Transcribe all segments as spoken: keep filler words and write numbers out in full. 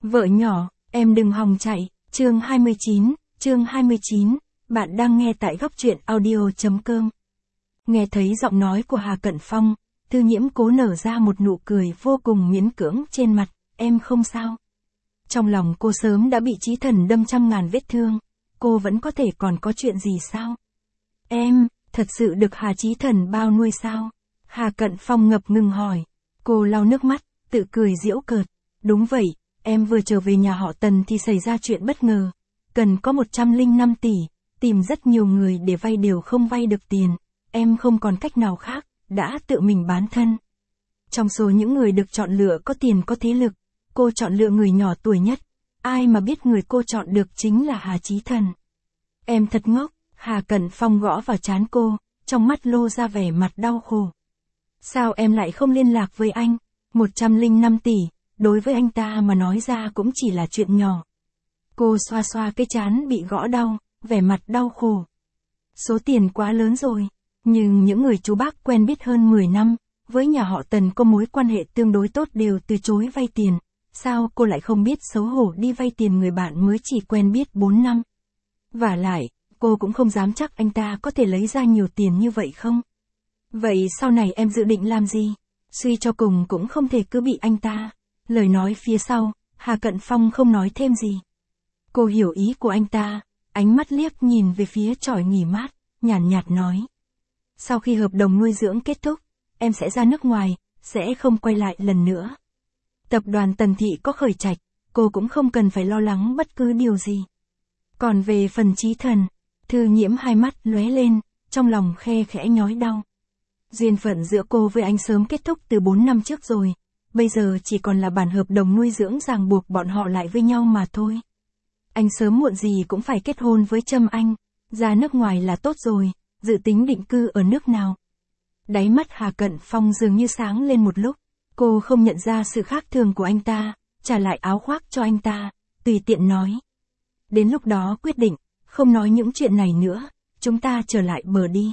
Vợ nhỏ, em đừng hòng chạy, chương hai mươi chín, chương hai mươi chín, bạn đang nghe tại góc truyện audio.com. Nghe thấy giọng nói của Hà Cận Phong, Thư Nhiễm cố nở ra một nụ cười vô cùng miễn cưỡng trên mặt, em không sao. Trong lòng cô sớm đã bị Chí Thần đâm trăm ngàn vết thương, cô vẫn có thể còn có chuyện gì sao? Em, thật sự được Hà Chí Thần bao nuôi sao? Hà Cận Phong ngập ngừng hỏi. Cô lau nước mắt, tự cười giễu cợt. Đúng vậy, em vừa trở về nhà họ Tần thì xảy ra chuyện bất ngờ. Cần có một trăm lẻ năm tỷ, tìm rất nhiều người để vay đều không vay được tiền. Em không còn cách nào khác, đã tự mình bán thân. Trong số những người được chọn lựa có tiền có thế lực, cô chọn lựa người nhỏ tuổi nhất. Ai mà biết người cô chọn được chính là Hà Chí Thần. Em thật ngốc, Hà Cận Phong gõ vào trán cô, trong mắt lô ra vẻ mặt đau khổ. Sao em lại không liên lạc với anh? một trăm lẻ năm tỷ, đối với anh ta mà nói ra cũng chỉ là chuyện nhỏ. Cô xoa xoa cái trán bị gõ đau, vẻ mặt đau khổ. Số tiền quá lớn rồi, nhưng những người chú bác quen biết hơn mười năm, với nhà họ Tần có mối quan hệ tương đối tốt đều từ chối vay tiền. Sao cô lại không biết xấu hổ đi vay tiền người bạn mới chỉ quen biết bốn năm? Vả lại, cô cũng không dám chắc anh ta có thể lấy ra nhiều tiền như vậy không? Vậy sau này em dự định làm gì? Suy cho cùng cũng không thể cứ bị anh ta. Lời nói phía sau, Hà Cận Phong không nói thêm gì. Cô hiểu ý của anh ta, ánh mắt liếc nhìn về phía chòi nghỉ mát, nhàn nhạt, nhạt nói. Sau khi hợp đồng nuôi dưỡng kết thúc, em sẽ ra nước ngoài, sẽ không quay lại lần nữa. Tập đoàn Tần Thị có khởi trạch, cô cũng không cần phải lo lắng bất cứ điều gì. Còn về phần Chí Thần, Thư Nhiễm hai mắt lóe lên, trong lòng khe khẽ nhói đau. Duyên phận giữa cô với anh sớm kết thúc từ bốn năm trước rồi, bây giờ chỉ còn là bản hợp đồng nuôi dưỡng ràng buộc bọn họ lại với nhau mà thôi. Anh sớm muộn gì cũng phải kết hôn với Trâm Anh, ra nước ngoài là tốt rồi, dự tính định cư ở nước nào. Đáy mắt Hà Cận Phong dường như sáng lên một lúc, cô không nhận ra sự khác thường của anh ta, trả lại áo khoác cho anh ta, tùy tiện nói. Đến lúc đó quyết định, không nói những chuyện này nữa, chúng ta trở lại bờ đi.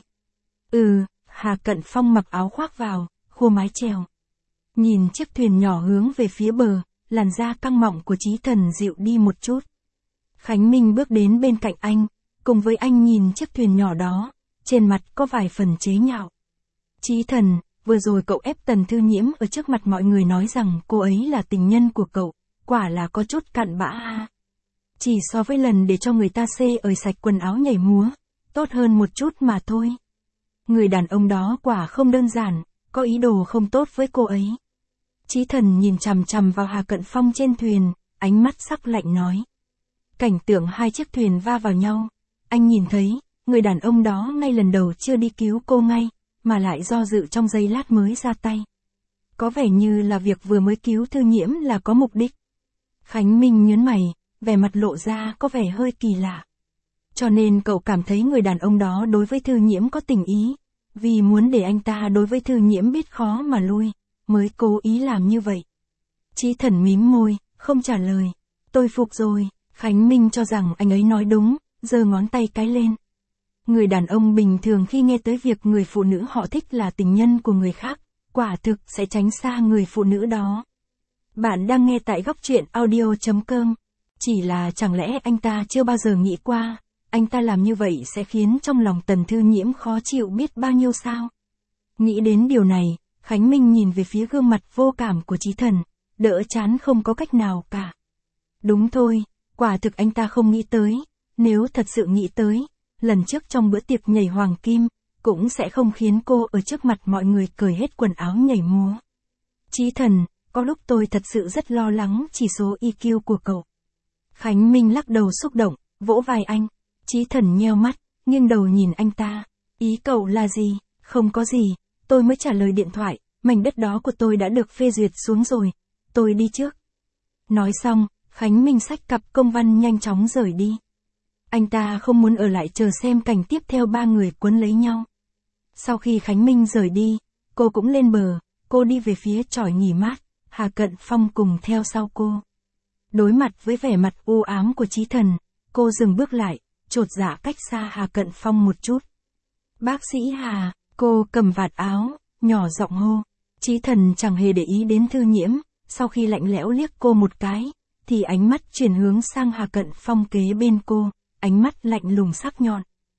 Ừ, Hà Cận Phong mặc áo khoác vào, khô mái chèo. Nhìn chiếc thuyền nhỏ hướng về phía bờ, làn da căng mọng của Chí Thần dịu đi một chút. Khánh Minh bước đến bên cạnh anh, cùng với anh nhìn chiếc thuyền nhỏ đó, trên mặt có vài phần chế nhạo. Chí Thần, vừa rồi cậu ép Tần Thư Nhiễm ở trước mặt mọi người nói rằng cô ấy là tình nhân của cậu, quả là có chút cặn bã ha. Chỉ so với lần để cho người ta xê ời sạch quần áo nhảy múa, tốt hơn một chút mà thôi. Người đàn ông đó quả không đơn giản, có ý đồ không tốt với cô ấy. Chí Thần nhìn chằm chằm vào Hà Cận Phong trên thuyền, ánh mắt sắc lạnh nói. Cảnh tượng hai chiếc thuyền va vào nhau, anh nhìn thấy, người đàn ông đó ngay lần đầu chưa đi cứu cô ngay, mà lại do dự trong giây lát mới ra tay. Có vẻ như là việc vừa mới cứu Thư Nhiễm là có mục đích. Khánh Minh nhớn mày, vẻ mặt lộ ra có vẻ hơi kỳ lạ. Cho nên cậu cảm thấy người đàn ông đó đối với Thư Nhiễm có tình ý, vì muốn để anh ta đối với Thư Nhiễm biết khó mà lui, mới cố ý làm như vậy. Chí Thần mím môi, không trả lời. Tôi phục rồi, Khánh Minh cho rằng anh ấy nói đúng, giơ ngón tay cái lên. Người đàn ông bình thường khi nghe tới việc người phụ nữ họ thích là tình nhân của người khác, quả thực sẽ tránh xa người phụ nữ đó. Bạn đang nghe tại góc truyện audio.com. Chỉ là chẳng lẽ anh ta chưa bao giờ nghĩ qua, anh ta làm như vậy sẽ khiến trong lòng Tần Thư Nhiễm khó chịu biết bao nhiêu sao? Nghĩ đến điều này, Khánh Minh nhìn về phía gương mặt vô cảm của Chí Thần, đỡ chán không có cách nào cả. Đúng thôi, quả thực anh ta không nghĩ tới, nếu thật sự nghĩ tới, lần trước trong bữa tiệc nhảy hoàng kim, cũng sẽ không khiến cô ở trước mặt mọi người cởi hết quần áo nhảy múa. Chí Thần, có lúc tôi thật sự rất lo lắng chỉ số i kiu của cậu. Khánh Minh lắc đầu xúc động, vỗ vai anh. Chí Thần nheo mắt, nghiêng đầu nhìn anh ta. Ý cậu là gì? Không có gì, tôi mới trả lời điện thoại, mảnh đất đó của tôi đã được phê duyệt xuống rồi, tôi đi trước. Nói xong, Khánh Minh xách cặp công văn nhanh chóng rời đi. Anh ta không muốn ở lại chờ xem cảnh tiếp theo ba người quấn lấy nhau. Sau khi Khánh Minh rời đi, cô cũng lên bờ, cô đi về phía chòi nghỉ mát, Hà Cận Phong cùng theo sau cô. Đối mặt với vẻ mặt u ám của Chí Thần, cô dừng bước lại, chột dạ cách xa Hà Cận Phong một chút. Bác sĩ Hà, cô cầm vạt áo, nhỏ giọng hô. Chí Thần chẳng hề để ý đến Thư Nhiễm, sau khi lạnh lẽo liếc cô một cái, thì ánh mắt chuyển hướng sang Hà Cận Phong kế bên cô, ánh mắt lạnh lùng sắc nhọn.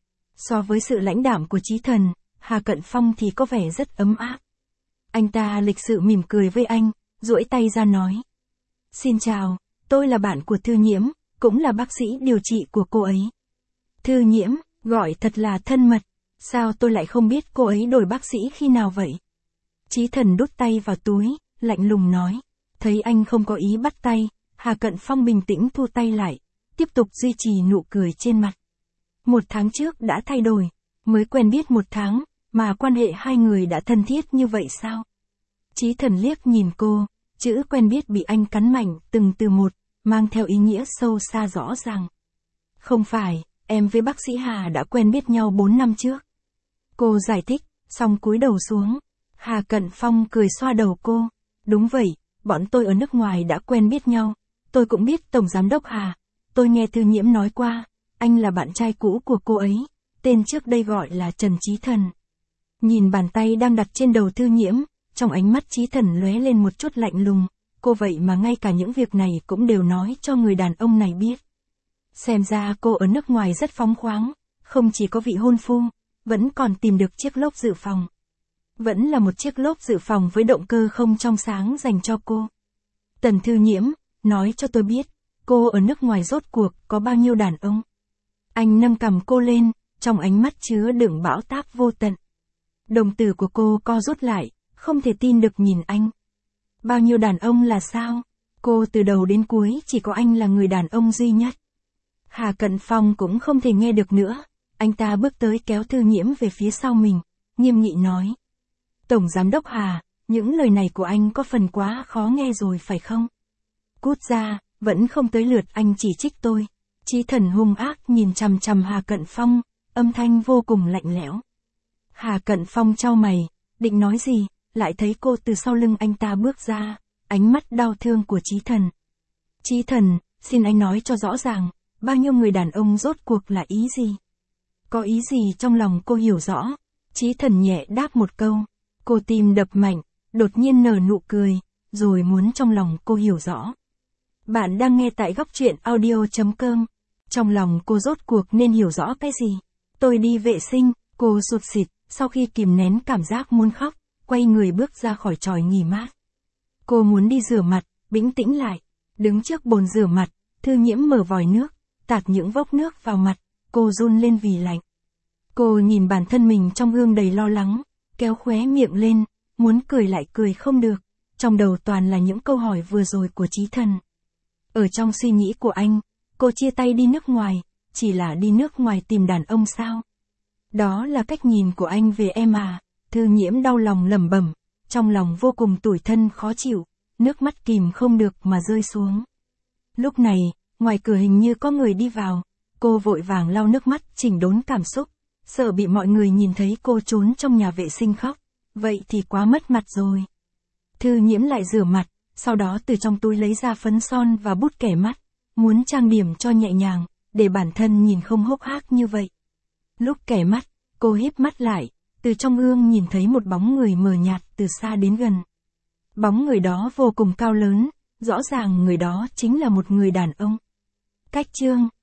So với sự lãnh đạm của Chí Thần, Hà Cận Phong thì có vẻ rất ấm áp. Anh ta lịch sự mỉm cười với anh, duỗi tay ra nói. Xin chào, tôi là bạn của Thư Nhiễm, cũng là bác sĩ điều trị của cô ấy. Thư Nhiễm, gọi thật là thân mật, sao tôi lại không biết cô ấy đổi bác sĩ khi nào vậy? Chí Thần đút tay vào túi, lạnh lùng nói. Thấy anh không có ý bắt tay, Hà Cận Phong bình tĩnh thu tay lại, tiếp tục duy trì nụ cười trên mặt. Một tháng trước đã thay đổi, mới quen biết một tháng, mà quan hệ hai người đã thân thiết như vậy sao? Chí Thần liếc nhìn cô, chữ quen biết bị anh cắn mạnh từng từ một, mang theo ý nghĩa sâu xa rõ ràng. Không phải, em với bác sĩ Hà đã quen biết nhau bốn năm trước. Cô giải thích, xong cúi đầu xuống. Hà Cận Phong cười xoa đầu cô. Đúng vậy, bọn tôi ở nước ngoài đã quen biết nhau. Tôi cũng biết Tổng Giám đốc Hà. Tôi nghe Thư Nhiễm nói qua, anh là bạn trai cũ của cô ấy. Tên trước đây gọi là Trần Chí Thần. Nhìn bàn tay đang đặt trên đầu Thư Nhiễm, trong ánh mắt Chí Thần lóe lên một chút lạnh lùng. Cô vậy mà ngay cả những việc này cũng đều nói cho người đàn ông này biết. Xem ra cô ở nước ngoài rất phóng khoáng, không chỉ có vị hôn phu, vẫn còn tìm được chiếc lốp dự phòng. Vẫn là một chiếc lốp dự phòng với động cơ không trong sáng dành cho cô. Tần Thư Nhiễm, nói cho tôi biết, cô ở nước ngoài rốt cuộc có bao nhiêu đàn ông? Anh nâng cằm cô lên, trong ánh mắt chứa đựng bão táp vô tận. Đồng tử của cô co rút lại, không thể tin được nhìn anh. Bao nhiêu đàn ông là sao? Cô từ đầu đến cuối chỉ có anh là người đàn ông duy nhất. Hà Cận Phong cũng không thể nghe được nữa, anh ta bước tới kéo Thư Nhiễm về phía sau mình, nghiêm nghị nói. Tổng Giám đốc Hà, những lời này của anh có phần quá khó nghe rồi phải không? Cút ra, vẫn không tới lượt anh chỉ trích tôi. Chí Thần hung ác nhìn chằm chằm Hà Cận Phong, âm thanh vô cùng lạnh lẽo. Hà Cận Phong chau mày, định nói gì, lại thấy cô từ sau lưng anh ta bước ra, ánh mắt đau thương của Chí Thần. Chí Thần, xin anh nói cho rõ ràng, bao nhiêu người đàn ông rốt cuộc là ý gì? Có ý gì trong lòng cô hiểu rõ? Chí Thần nhẹ đáp một câu, cô tim đập mạnh, đột nhiên nở nụ cười, rồi muốn trong lòng cô hiểu rõ. Bạn đang nghe tại góc truyện audio chấm com. Trong lòng cô rốt cuộc nên hiểu rõ cái gì? Tôi đi vệ sinh, cô sụt sịt, sau khi kìm nén cảm giác muốn khóc, quay người bước ra khỏi chòi nghỉ mát. Cô muốn đi rửa mặt, bình tĩnh lại, đứng trước bồn rửa mặt, Thư Nhiễm mở vòi nước, tạt những vốc nước vào mặt, cô run lên vì lạnh. Cô nhìn bản thân mình trong gương đầy lo lắng, kéo khóe miệng lên, muốn cười lại cười không được, trong đầu toàn là những câu hỏi vừa rồi của Chí Thần. Ở trong suy nghĩ của anh, cô chia tay đi nước ngoài, chỉ là đi nước ngoài tìm đàn ông sao? Đó là cách nhìn của anh về em à? Thư Nhiễm đau lòng lẩm bẩm, trong lòng vô cùng tủi thân khó chịu, nước mắt kìm không được mà rơi xuống. Lúc này, ngoài cửa hình như có người đi vào, cô vội vàng lau nước mắt chỉnh đốn cảm xúc, sợ bị mọi người nhìn thấy cô trốn trong nhà vệ sinh khóc, vậy thì quá mất mặt rồi. Thư Nhiễm lại rửa mặt, sau đó từ trong túi lấy ra phấn son và bút kẻ mắt, muốn trang điểm cho nhẹ nhàng, để bản thân nhìn không hốc hác như vậy. Lúc kẻ mắt, cô híp mắt lại, từ trong gương nhìn thấy một bóng người mờ nhạt từ xa đến gần. Bóng người đó vô cùng cao lớn, rõ ràng người đó chính là một người đàn ông. Cách chương